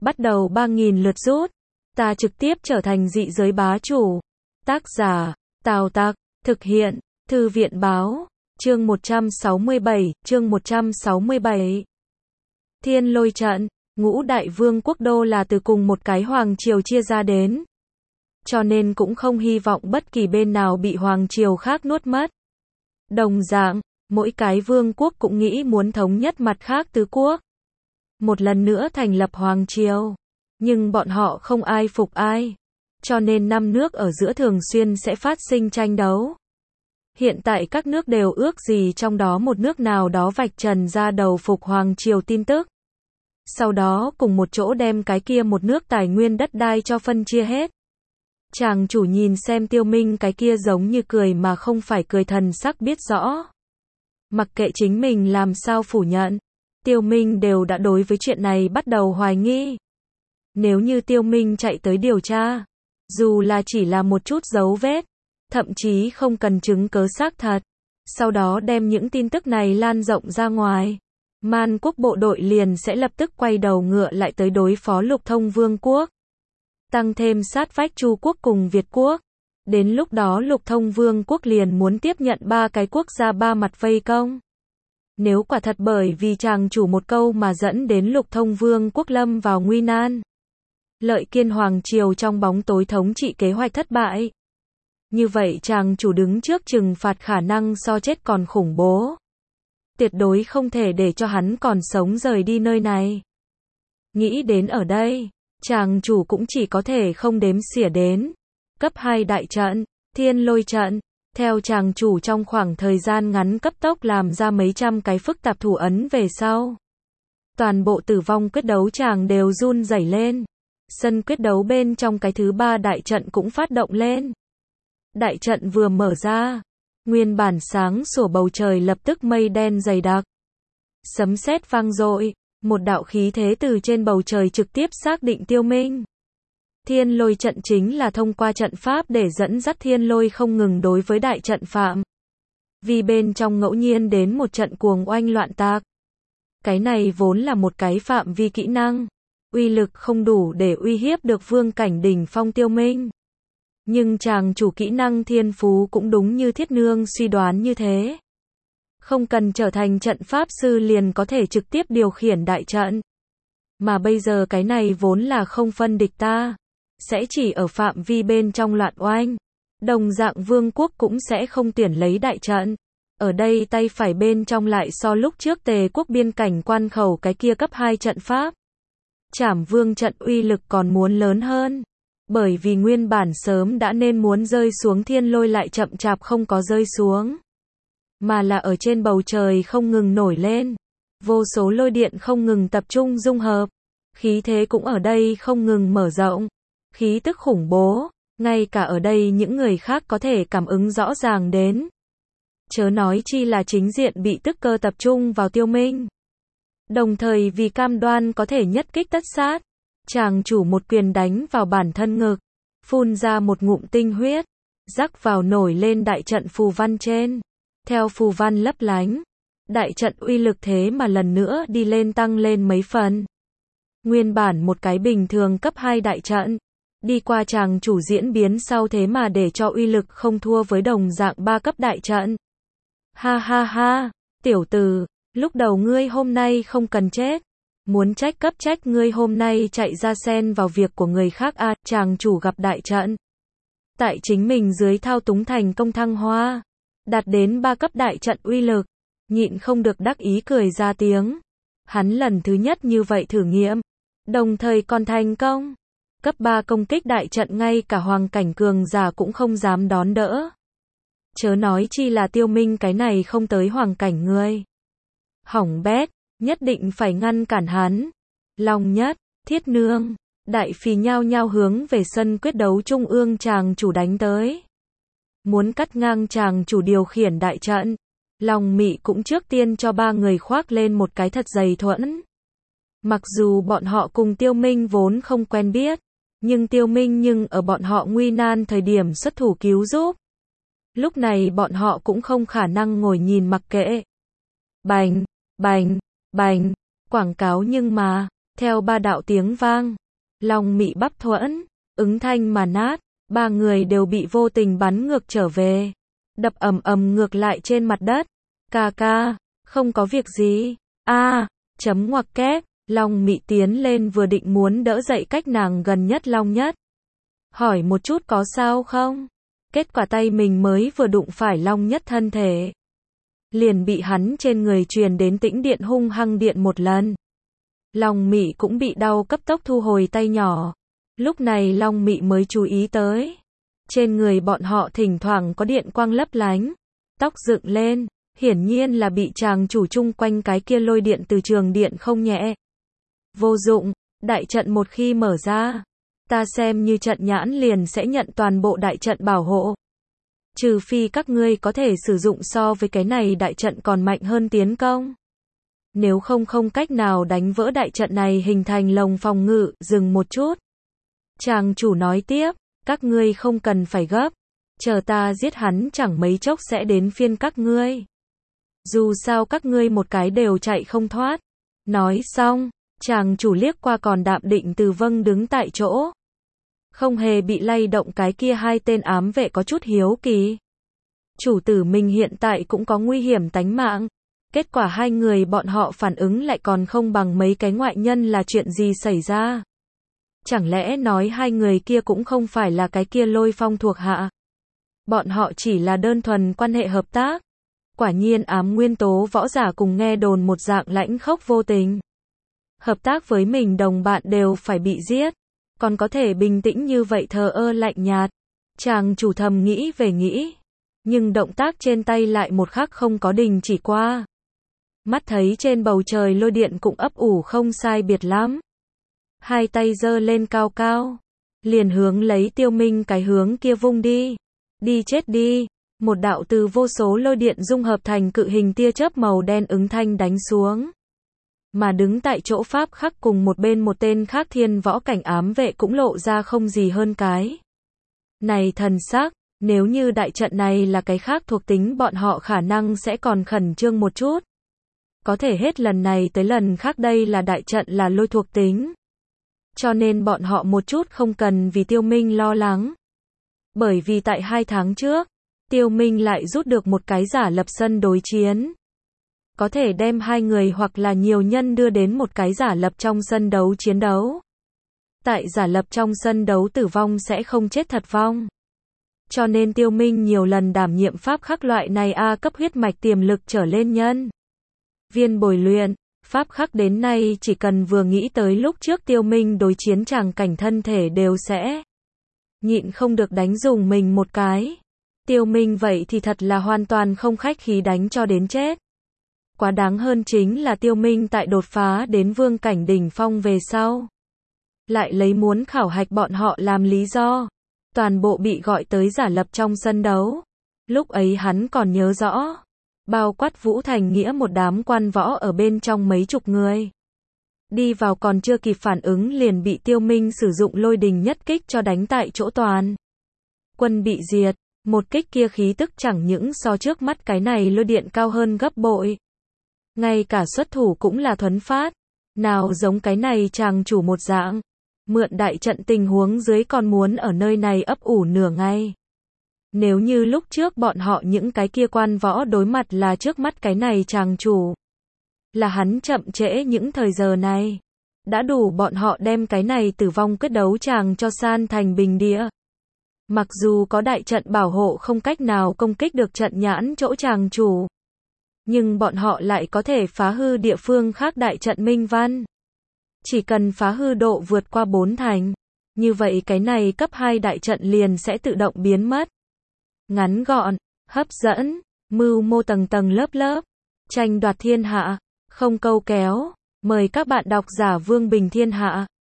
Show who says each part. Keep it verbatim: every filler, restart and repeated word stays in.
Speaker 1: bắt đầu ba nghìn lượt rút. Ta trực tiếp trở thành dị giới bá chủ. Tác giả, Tào Tặc, thực hiện, Thư viện báo, chương một trăm sáu mươi bảy, chương một trăm sáu mươi bảy. Thiên Lôi trận, ngũ đại vương quốc đô là từ cùng một cái hoàng triều chia ra đến. Cho nên cũng không hy vọng bất kỳ bên nào bị hoàng triều khác nuốt mất. Đồng dạng, mỗi cái vương quốc cũng nghĩ muốn thống nhất mặt khác tứ quốc. Một lần nữa thành lập hoàng triều. Nhưng bọn họ không ai phục ai. Cho nên năm nước ở giữa thường xuyên sẽ phát sinh tranh đấu. Hiện tại các nước đều ước gì trong đó một nước nào đó vạch trần ra đầu phục hoàng triều tin tức. Sau đó cùng một chỗ đem cái kia một nước tài nguyên đất đai cho phân chia hết. Chàng chủ nhìn xem Tiêu Minh cái kia giống như cười mà không phải cười thần sắc biết rõ. Mặc kệ chính mình làm sao phủ nhận, Tiêu Minh đều đã đối với chuyện này bắt đầu hoài nghi. Nếu như Tiêu Minh chạy tới điều tra, dù là chỉ là một chút dấu vết, thậm chí không cần chứng cứ xác thật, sau đó đem những tin tức này lan rộng ra ngoài, Man quốc bộ đội liền sẽ lập tức quay đầu ngựa lại tới đối phó Lục Thông Vương quốc. Tăng thêm sát vách Chu quốc cùng Việt quốc. Đến lúc đó Lục Thông Vương quốc liền muốn tiếp nhận ba cái quốc gia ba mặt vây công. Nếu quả thật bởi vì chàng chủ một câu mà dẫn đến Lục Thông Vương quốc lâm vào nguy nan, Lợi Kiên hoàng triều trong bóng tối thống trị kế hoạch thất bại, như vậy chàng chủ đứng trước trừng phạt khả năng so chết còn khủng bố. Tuyệt đối không thể để cho hắn còn sống rời đi nơi này. Nghĩ đến ở đây, chàng chủ cũng chỉ có thể không đếm xỉa đến. Cấp hai đại trận, Thiên Lôi trận, theo chàng chủ trong khoảng thời gian ngắn cấp tốc làm ra mấy trăm cái phức tạp thủ ấn về sau. Toàn bộ tử vong quyết đấu chàng đều run rẩy lên. Sân quyết đấu bên trong cái thứ ba đại trận cũng phát động lên. Đại trận vừa mở ra, nguyên bản sáng sủa bầu trời lập tức mây đen dày đặc. Sấm sét vang dội, một đạo khí thế từ trên bầu trời trực tiếp xác định Tiêu Minh. Thiên Lôi trận chính là thông qua trận pháp để dẫn dắt thiên lôi không ngừng đối với đại trận phạm. Vì bên trong ngẫu nhiên đến một trận cuồng oanh loạn tạc. Cái này vốn là một cái phạm vi kỹ năng, uy lực không đủ để uy hiếp được vương cảnh đỉnh phong Tiêu Minh. Nhưng chàng chủ kỹ năng thiên phú cũng đúng như Thiết Nương suy đoán như thế. Không cần trở thành trận pháp sư liền có thể trực tiếp điều khiển đại trận. Mà bây giờ cái này vốn là không phân địch ta, sẽ chỉ ở phạm vi bên trong loạn oanh. Đồng dạng vương quốc cũng sẽ không tuyển lấy đại trận. Ở đây tay phải bên trong lại so lúc trước Tề quốc biên cảnh quan khẩu cái kia cấp hai trận pháp. Trảm vương trận uy lực còn muốn lớn hơn. Bởi vì nguyên bản sớm đã nên muốn rơi xuống thiên lôi lại chậm chạp không có rơi xuống. Mà là ở trên bầu trời không ngừng nổi lên. Vô số lôi điện không ngừng tập trung dung hợp. Khí thế cũng ở đây không ngừng mở rộng. Khí tức khủng bố, ngay cả ở đây những người khác có thể cảm ứng rõ ràng đến. Chớ nói chi là chính diện bị tức cơ tập trung vào Tiêu Minh. Đồng thời vì cam đoan có thể nhất kích tất sát, chàng chủ một quyền đánh vào bản thân ngực, phun ra một ngụm tinh huyết, rắc vào nổi lên đại trận phù văn trên. Theo phù văn lấp lánh, đại trận uy lực thế mà lần nữa đi lên tăng lên mấy phần. Nguyên bản một cái bình thường cấp hai đại trận, đi qua chàng chủ diễn biến sau thế mà để cho uy lực không thua với đồng dạng ba cấp đại trận. Ha ha ha, tiểu tử, lúc đầu ngươi hôm nay không cần chết. Muốn trách cấp trách ngươi hôm nay chạy ra xen vào việc của người khác à, chàng chủ gặp đại trận. Tại chính mình dưới thao túng thành công thăng hoa, đạt đến ba cấp đại trận uy lực, nhịn không được đắc ý cười ra tiếng. Hắn lần thứ nhất như vậy thử nghiệm, đồng thời còn thành công. Cấp ba công kích đại trận ngay cả hoàng cảnh cường giả cũng không dám đón đỡ. Chớ nói chi là Tiêu Minh cái này không tới hoàng cảnh người. Hỏng bét, nhất định phải ngăn cản hắn. Long Nhất, Thiết Nương, Đại Phì nhao nhao hướng về sân quyết đấu trung ương chàng chủ đánh tới. Muốn cắt ngang chàng chủ điều khiển đại trận. Long Mị cũng trước tiên cho ba người khoác lên một cái thật dày thuẫn. Mặc dù bọn họ cùng Tiêu Minh vốn không quen biết, nhưng Tiêu Minh nhưng ở bọn họ nguy nan thời điểm xuất thủ cứu giúp. Lúc này bọn họ cũng không khả năng ngồi nhìn mặc kệ. Bành, bành, bành, quảng cáo nhưng mà, Theo ba đạo tiếng vang, Long Mị Bắp Thuẫn, ứng thanh mà nát, ba người đều bị vô tình bắn ngược trở về, đập ầm ầm ngược lại trên mặt đất. Ca ca, không có việc gì. A, chấm ngoặc kép, Long Mị tiến lên vừa định muốn đỡ dậy cách nàng gần nhất Long Nhất. Hỏi một chút có sao không? Kết quả tay mình mới vừa đụng phải Long Nhất thân thể, liền bị hắn trên người truyền đến tĩnh điện hung hăng điện một lần. Long Mị cũng bị đau cấp tốc thu hồi tay nhỏ. Lúc này Long Mị mới chú ý tới, trên người bọn họ thỉnh thoảng có điện quang lấp lánh, tóc dựng lên, hiển nhiên là bị chàng chủ chung quanh cái kia lôi điện từ trường điện không nhẹ. Vô dụng, đại trận một khi mở ra, ta xem như trận nhãn liền sẽ nhận toàn bộ đại trận bảo hộ. Trừ phi các ngươi có thể sử dụng so với cái này đại trận còn mạnh hơn tiến công. Nếu không không cách nào đánh vỡ đại trận này hình thành lồng phòng ngự. Dừng một chút. Chàng chủ nói tiếp, các ngươi không cần phải gấp, chờ ta giết hắn chẳng mấy chốc sẽ đến phiên các ngươi. Dù sao các ngươi một cái đều chạy không thoát. Nói xong, chàng chủ liếc qua còn đạm định Từ Vâng đứng tại chỗ, không hề bị lay động cái kia hai tên ám vệ có chút hiếu kỳ. Chủ tử mình hiện tại cũng có nguy hiểm tánh mạng. Kết quả hai người bọn họ phản ứng lại còn không bằng mấy cái ngoại nhân là chuyện gì xảy ra. Chẳng lẽ nói hai người kia cũng không phải là cái kia Lôi Phong thuộc hạ. Bọn họ chỉ là đơn thuần quan hệ hợp tác. Quả nhiên ám nguyên tố võ giả cùng nghe đồn một dạng lãnh khốc vô tình. Hợp tác với mình đồng bạn đều phải bị giết. Còn có thể bình tĩnh như vậy thờ ơ lạnh nhạt. Chàng chủ thầm nghĩ về nghĩ. Nhưng động tác trên tay lại một khắc không có đình chỉ qua. Mắt thấy trên bầu trời lôi điện cũng ấp ủ không sai biệt lắm. Hai tay giơ lên cao cao. Liền hướng lấy Tiêu Minh cái hướng kia vung đi. Đi chết đi. Một đạo từ vô số lôi điện dung hợp thành cự hình tia chớp màu đen ứng thanh đánh xuống. Mà đứng tại chỗ Pháp Khắc cùng một bên một tên khác thiên võ cảnh ám vệ cũng lộ ra không gì hơn cái này thần sắc. Nếu như đại trận này là cái khác thuộc tính bọn họ khả năng sẽ còn khẩn trương một chút. Có thể hết lần này tới lần khác đây là đại trận là lôi thuộc tính. Cho nên bọn họ một chút không cần vì Tiêu Minh lo lắng. Bởi vì tại hai tháng trước, Tiêu Minh lại rút được một cái giả lập sân đối chiến. Có thể đem hai người hoặc là nhiều nhân đưa đến một cái giả lập trong sân đấu chiến đấu. Tại giả lập trong sân đấu tử vong sẽ không chết thật vong. Cho nên Tiêu Minh nhiều lần đảm nhiệm Pháp Khắc loại này A cấp huyết mạch tiềm lực trở lên nhân viên bồi luyện. Pháp Khắc đến nay chỉ cần vừa nghĩ tới lúc trước Tiêu Minh đối chiến tràng cảnh thân thể đều sẽ nhịn không được đánh dùng mình một cái. Tiêu Minh vậy thì thật là hoàn toàn không khách khí đánh cho đến chết. Quá đáng hơn chính là Tiêu Minh tại đột phá đến vương cảnh đỉnh phong về sau, lại lấy muốn khảo hạch bọn họ làm lý do, toàn bộ bị gọi tới giả lập trong sân đấu. Lúc ấy hắn còn nhớ rõ, bao quát Vũ Thành Nghĩa một đám quan võ ở bên trong mấy chục người. Đi vào còn chưa kịp phản ứng liền bị Tiêu Minh sử dụng lôi đình nhất kích cho đánh tại chỗ toàn quân bị diệt. Một kích kia khí tức chẳng những so trước mắt cái này lôi điện cao hơn gấp bội. Ngay cả xuất thủ cũng là thuấn phát. Nào giống cái này chàng chủ một dạng. Mượn đại trận tình huống dưới còn muốn ở nơi này ấp ủ nửa ngày. Nếu như lúc trước bọn họ những cái kia quan võ đối mặt là trước mắt cái này chàng chủ. Là hắn chậm trễ những thời giờ này. Đã đủ bọn họ đem cái này tử vong quyết đấu chàng cho san thành bình địa. Mặc dù có đại trận bảo hộ không cách nào công kích được trận nhãn chỗ chàng chủ. Nhưng bọn họ lại có thể phá hư địa phương khác đại trận minh văn. Chỉ cần phá hư độ vượt qua bốn thành. Như vậy cái này cấp hai đại trận liền sẽ tự động biến mất. Ngắn gọn, hấp dẫn, mưu mô tầng tầng lớp lớp. Tranh đoạt thiên hạ, không câu kéo. Mời các bạn đọc giả Vương Bình Thiên Hạ.